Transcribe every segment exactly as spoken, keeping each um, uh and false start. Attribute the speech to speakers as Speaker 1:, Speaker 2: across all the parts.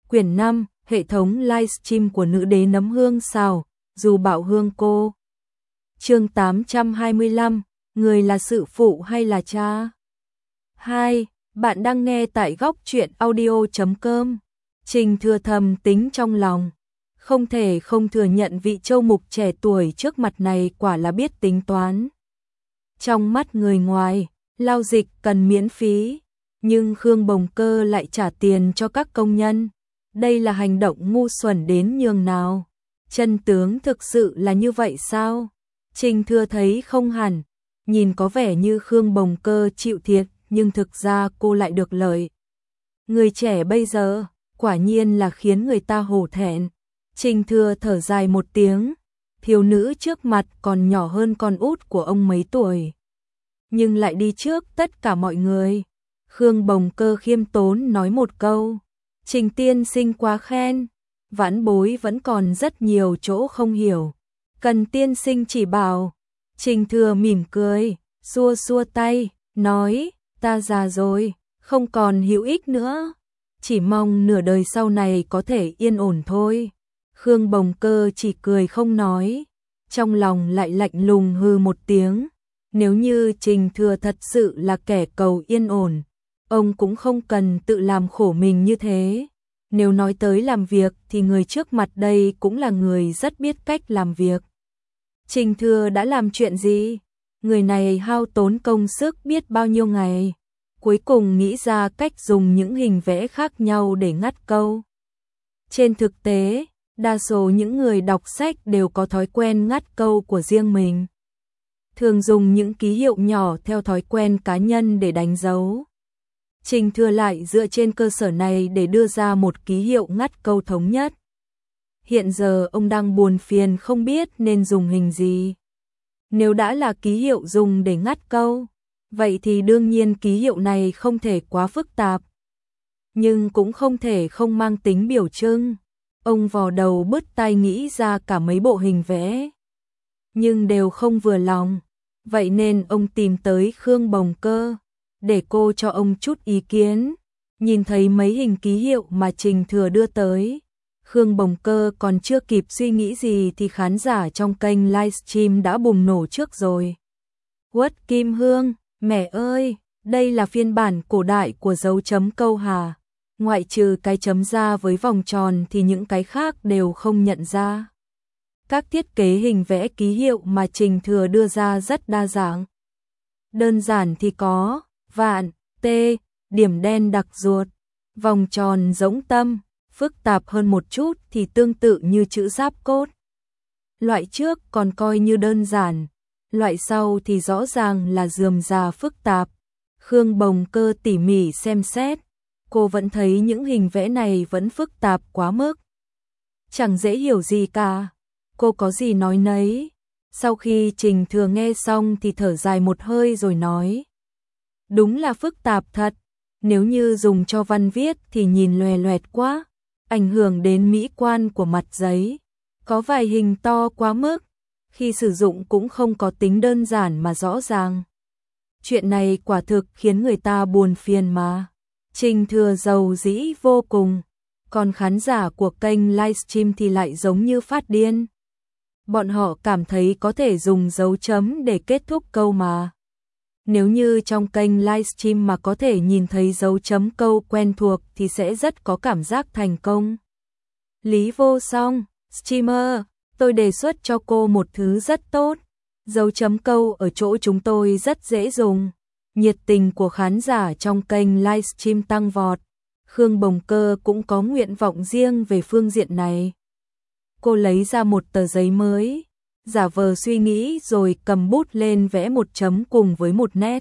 Speaker 1: Quyển năm, hệ thống livestream của nữ đế nấm hương xào, dù bảo hương cô. Chương tám trăm hai mươi lăm, người là sự phụ hay là cha? hai. Bạn đang nghe tại góc truyện audio chấm com. Trình Thừa thầm tính trong lòng, không thể không thừa nhận vị châu mục trẻ tuổi trước mặt này quả là biết tính toán. Trong mắt người ngoài, lao dịch cần miễn phí, nhưng Khương Bồng Cơ lại trả tiền cho các công nhân. Đây là hành động ngu xuẩn đến nhường nào? Chân tướng thực sự là như vậy sao? Trình Thừa thấy không hẳn, nhìn có vẻ như Khương Bồng Cơ chịu thiệt, nhưng thực ra cô lại được lợi. Người trẻ bây giờ, quả nhiên là khiến người ta hổ thẹn. Trình Thừa thở dài một tiếng, thiếu nữ trước mặt còn nhỏ hơn con út của ông mấy tuổi, nhưng lại đi trước tất cả mọi người. Khương Bồng Cơ khiêm tốn nói một câu, Trình tiên sinh quá khen, vãn bối vẫn còn rất nhiều chỗ không hiểu, cần tiên sinh chỉ bảo. Trình Thừa mỉm cười, xua xua tay, nói, ta già rồi, không còn hữu ích nữa, chỉ mong nửa đời sau này có thể yên ổn thôi. Khương Bồng Cơ chỉ cười không nói, trong lòng lại lạnh lùng hừ một tiếng. Nếu như Trình Thừa thật sự là kẻ cầu yên ổn, ông cũng không cần tự làm khổ mình như thế. Nếu nói tới làm việc thì người trước mặt đây cũng là người rất biết cách làm việc. Trình Thừa đã làm chuyện gì? Người này hao tốn công sức biết bao nhiêu ngày, cuối cùng nghĩ ra cách dùng những hình vẽ khác nhau để ngắt câu. Trên thực tế, đa số những người đọc sách đều có thói quen ngắt câu của riêng mình, thường dùng những ký hiệu nhỏ theo thói quen cá nhân để đánh dấu. Trình Thừa lại dựa trên cơ sở này để đưa ra một ký hiệu ngắt câu thống nhất. Hiện giờ ông đang buồn phiền không biết nên dùng hình gì. Nếu đã là ký hiệu dùng để ngắt câu, vậy thì đương nhiên ký hiệu này không thể quá phức tạp, nhưng cũng không thể không mang tính biểu trưng. Ông vò đầu bứt tai nghĩ ra cả mấy bộ hình vẽ, nhưng đều không vừa lòng. Vậy nên ông tìm tới Khương Bồng Cơ, để cô cho ông chút ý kiến. Nhìn thấy mấy hình ký hiệu mà Trình Thừa đưa tới, Khương Bồng Cơ còn chưa kịp suy nghĩ gì thì khán giả trong kênh livestream đã bùng nổ trước rồi. Quất Kim Hương, mẹ ơi, đây là phiên bản cổ đại của dấu chấm câu hà. Ngoại trừ cái chấm ra với vòng tròn thì những cái khác đều không nhận ra. Các thiết kế hình vẽ ký hiệu mà Trình Thừa đưa ra rất đa dạng. Đơn giản thì có vạn, tê, điểm đen đặc ruột, vòng tròn giống tâm, phức tạp hơn một chút thì tương tự như chữ giáp cốt. Loại trước còn coi như đơn giản, loại sau thì rõ ràng là rườm rà phức tạp. Khương Bồng Cơ tỉ mỉ xem xét, cô vẫn thấy những hình vẽ này vẫn phức tạp quá mức, chẳng dễ hiểu gì cả. Cô có gì nói nấy. Sau khi Trình Thừa nghe xong thì thở dài một hơi rồi nói, đúng là phức tạp thật, nếu như dùng cho văn viết thì nhìn loè loẹt quá, ảnh hưởng đến mỹ quan của mặt giấy. Có vài hình to quá mức, khi sử dụng cũng không có tính đơn giản mà rõ ràng. Chuyện này quả thực khiến người ta buồn phiền mà. Trình Thừa giàu dĩ vô cùng, còn khán giả của kênh livestream thì lại giống như phát điên. Bọn họ cảm thấy có thể dùng dấu chấm để kết thúc câu mà. Nếu như trong kênh livestream mà có thể nhìn thấy dấu chấm câu quen thuộc thì sẽ rất có cảm giác thành công. Lý Vô Song, streamer, tôi đề xuất cho cô một thứ rất tốt. Dấu chấm câu ở chỗ chúng tôi rất dễ dùng. Nhiệt tình của khán giả trong kênh livestream tăng vọt. Khương Bồng Cơ cũng có nguyện vọng riêng về phương diện này. Cô lấy ra một tờ giấy mới, giả vờ suy nghĩ rồi cầm bút lên vẽ một chấm cùng với một nét.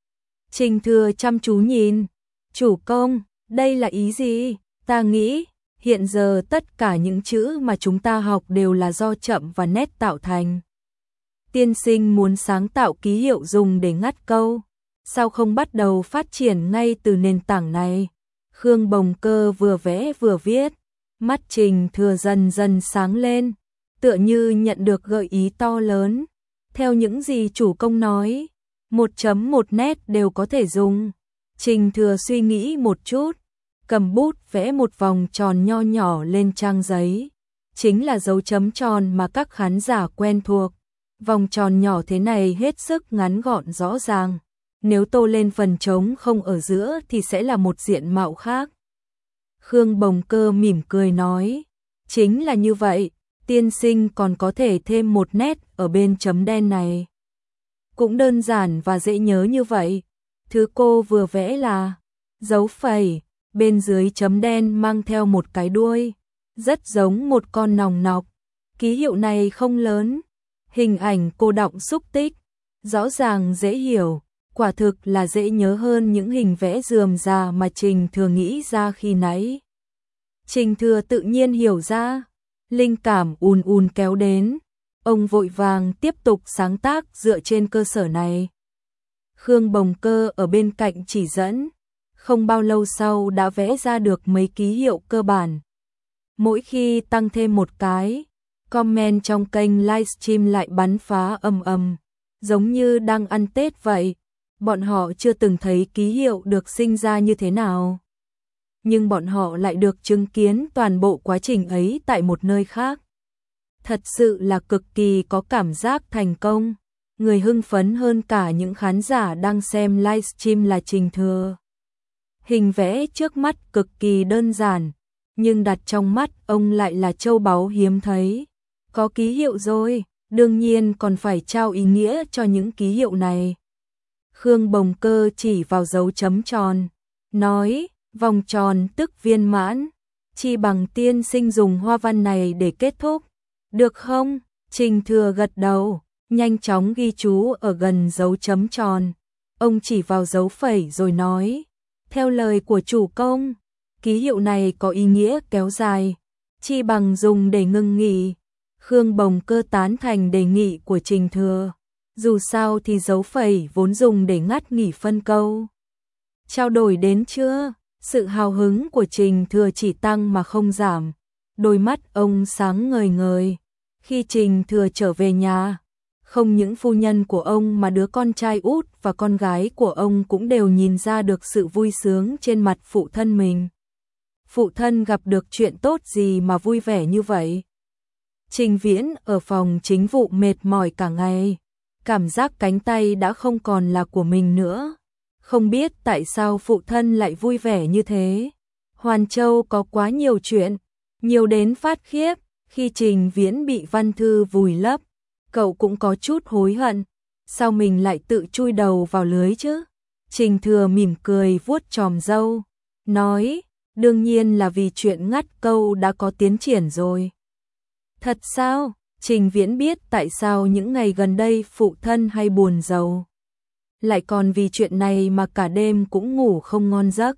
Speaker 1: Trình Thừa chăm chú nhìn, chủ công, đây là ý gì? Ta nghĩ, hiện giờ tất cả những chữ mà chúng ta học đều là do chậm và nét tạo thành. Tiên sinh muốn sáng tạo ký hiệu dùng để ngắt câu, sao không bắt đầu phát triển ngay từ nền tảng này? Khương Bồng Cơ vừa vẽ vừa viết, mắt Trình Thừa dần dần sáng lên, tựa như nhận được gợi ý to lớn. Theo những gì chủ công nói, một chấm một nét đều có thể dùng. Trình Thừa suy nghĩ một chút, cầm bút vẽ một vòng tròn nho nhỏ lên trang giấy. Chính là dấu chấm tròn mà các khán giả quen thuộc. Vòng tròn nhỏ thế này hết sức ngắn gọn rõ ràng. Nếu tô lên phần trống không ở giữa thì sẽ là một diện mạo khác. Khương Bồng Cơ mỉm cười nói, chính là như vậy, tiên sinh còn có thể thêm một nét ở bên chấm đen này. Cũng đơn giản và dễ nhớ như vậy. Thứ cô vừa vẽ là dấu phẩy, bên dưới chấm đen mang theo một cái đuôi, rất giống một con nòng nọc. Ký hiệu này không lớn, hình ảnh cô đọng xúc tích, rõ ràng dễ hiểu, quả thực là dễ nhớ hơn những hình vẽ rườm rà mà Trình Thừa nghĩ ra khi nãy. Trình Thừa tự nhiên hiểu ra, linh cảm ùn ùn kéo đến, ông vội vàng tiếp tục sáng tác dựa trên cơ sở này. Khương Bồng Cơ ở bên cạnh chỉ dẫn, không bao lâu sau đã vẽ ra được mấy ký hiệu cơ bản. Mỗi khi tăng thêm một cái, comment trong kênh livestream lại bắn phá ầm ầm, giống như đang ăn Tết vậy. Bọn họ chưa từng thấy ký hiệu được sinh ra như thế nào. Nhưng bọn họ lại được chứng kiến toàn bộ quá trình ấy tại một nơi khác. Thật sự là cực kỳ có cảm giác thành công. Người hưng phấn hơn cả những khán giả đang xem livestream là Trình Thừa. Hình vẽ trước mắt cực kỳ đơn giản, nhưng đặt trong mắt ông lại là châu báu hiếm thấy. Có ký hiệu rồi, đương nhiên còn phải trao ý nghĩa cho những ký hiệu này. Khương Bồng Cơ chỉ vào dấu chấm tròn, nói, vòng tròn tức viên mãn, chi bằng tiên sinh dùng hoa văn này để kết thúc. Được không? Trình Thừa gật đầu, nhanh chóng ghi chú ở gần dấu chấm tròn. Ông chỉ vào dấu phẩy rồi nói, theo lời của chủ công, ký hiệu này có ý nghĩa kéo dài, chi bằng dùng để ngưng nghỉ. Khương Bồng Cơ tán thành đề nghị của Trình Thừa. Dù sao thì dấu phẩy vốn dùng để ngắt nghỉ phân câu. Trao đổi đến chưa? Sự hào hứng của Trình Thừa chỉ tăng mà không giảm. Đôi mắt ông sáng ngời ngời. Khi Trình Thừa trở về nhà, không những phu nhân của ông mà đứa con trai út và con gái của ông cũng đều nhìn ra được sự vui sướng trên mặt phụ thân mình. Phụ thân gặp được chuyện tốt gì mà vui vẻ như vậy? Trình Viễn ở phòng chính vụ mệt mỏi cả ngày. Cảm giác cánh tay đã không còn là của mình nữa. Không biết tại sao phụ thân lại vui vẻ như thế. Hoàn Châu có quá nhiều chuyện, nhiều đến phát khiếp. Khi Trình Viễn bị văn thư vùi lấp, cậu cũng có chút hối hận. Sao mình lại tự chui đầu vào lưới chứ? Trình Thừa mỉm cười vuốt chòm râu, nói, đương nhiên là vì chuyện ngắt câu đã có tiến triển rồi. Thật sao? Trình Viễn biết tại sao những ngày gần đây phụ thân hay buồn rầu. Lại còn vì chuyện này mà cả đêm cũng ngủ không ngon giấc.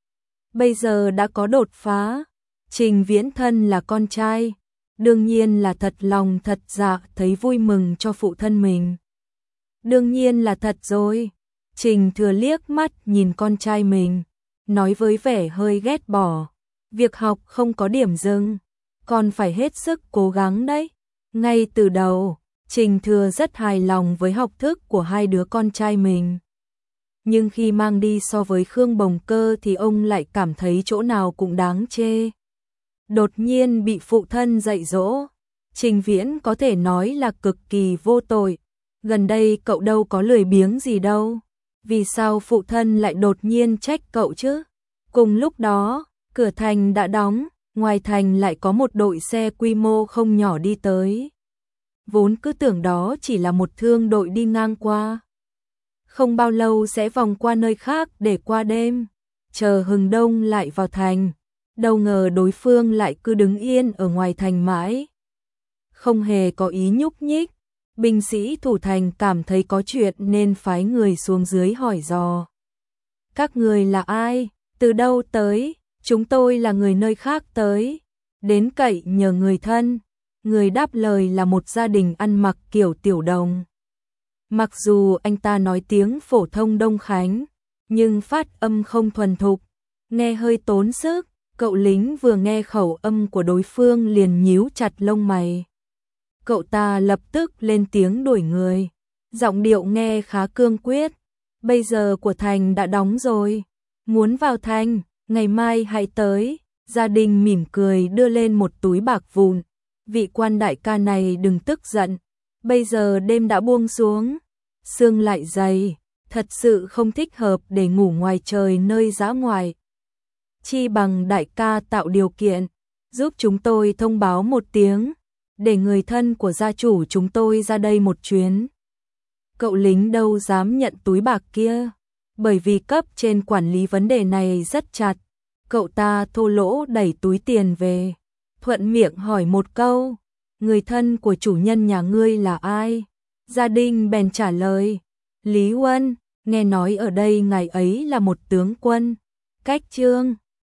Speaker 1: Bây giờ đã có đột phá. Trình Viễn thân là con trai, đương nhiên là thật lòng thật dạ thấy vui mừng cho phụ thân mình. Đương nhiên là thật rồi. Trình Thừa liếc mắt nhìn con trai mình, nói với vẻ hơi ghét bỏ. Việc học không có điểm dừng, còn phải hết sức cố gắng đấy. Ngay từ đầu, Trình Thừa rất hài lòng với học thức của hai đứa con trai mình. Nhưng khi mang đi so với Khương Bồng Cơ thì ông lại cảm thấy chỗ nào cũng đáng chê. Đột nhiên bị phụ thân dạy dỗ, Trình Viễn có thể nói là cực kỳ vô tội. Gần đây cậu đâu có lười biếng gì đâu. Vì sao phụ thân lại đột nhiên trách cậu chứ? Cùng lúc đó, cửa thành đã đóng, ngoài thành lại có một đội xe quy mô không nhỏ đi tới. Vốn cứ tưởng đó chỉ là một thương đội đi ngang qua. Không bao lâu sẽ vòng qua nơi khác để qua đêm, chờ hừng đông lại vào thành. Đâu ngờ đối phương lại cứ đứng yên ở ngoài thành mãi, không hề có ý nhúc nhích. Binh sĩ thủ thành cảm thấy có chuyện nên phái người xuống dưới hỏi dò. Các người là ai? Từ đâu tới? Chúng tôi là người nơi khác tới, đến cậy nhờ người thân. Người đáp lời là một gia đình ăn mặc kiểu tiểu đồng. Mặc dù anh ta nói tiếng phổ thông Đông Khánh, nhưng phát âm không thuần thục, nghe hơi tốn sức. Cậu lính vừa nghe khẩu âm của đối phương liền nhíu chặt lông mày. Cậu ta lập tức lên tiếng đuổi người, giọng điệu nghe khá cương quyết. Bây giờ của thành đã đóng rồi, muốn vào thành, ngày mai hãy tới. Gia đình mỉm cười đưa lên một túi bạc vụn. Vị quan đại ca này đừng tức giận, bây giờ đêm đã buông xuống, sương lại dày, thật sự không thích hợp để ngủ ngoài trời nơi dã ngoại. Chi bằng đại ca tạo điều kiện, giúp chúng tôi thông báo một tiếng, để người thân của gia chủ chúng tôi ra đây một chuyến. Cậu lính đâu dám nhận túi bạc kia, bởi vì cấp trên quản lý vấn đề này rất chặt. Cậu ta thô lỗ đẩy túi tiền về, thuận miệng hỏi một câu, người thân của chủ nhân nhà ngươi là ai? Gia đình bèn trả lời, Lý Huân, nghe nói ở đây ngài ấy là một tướng quân, cách Trương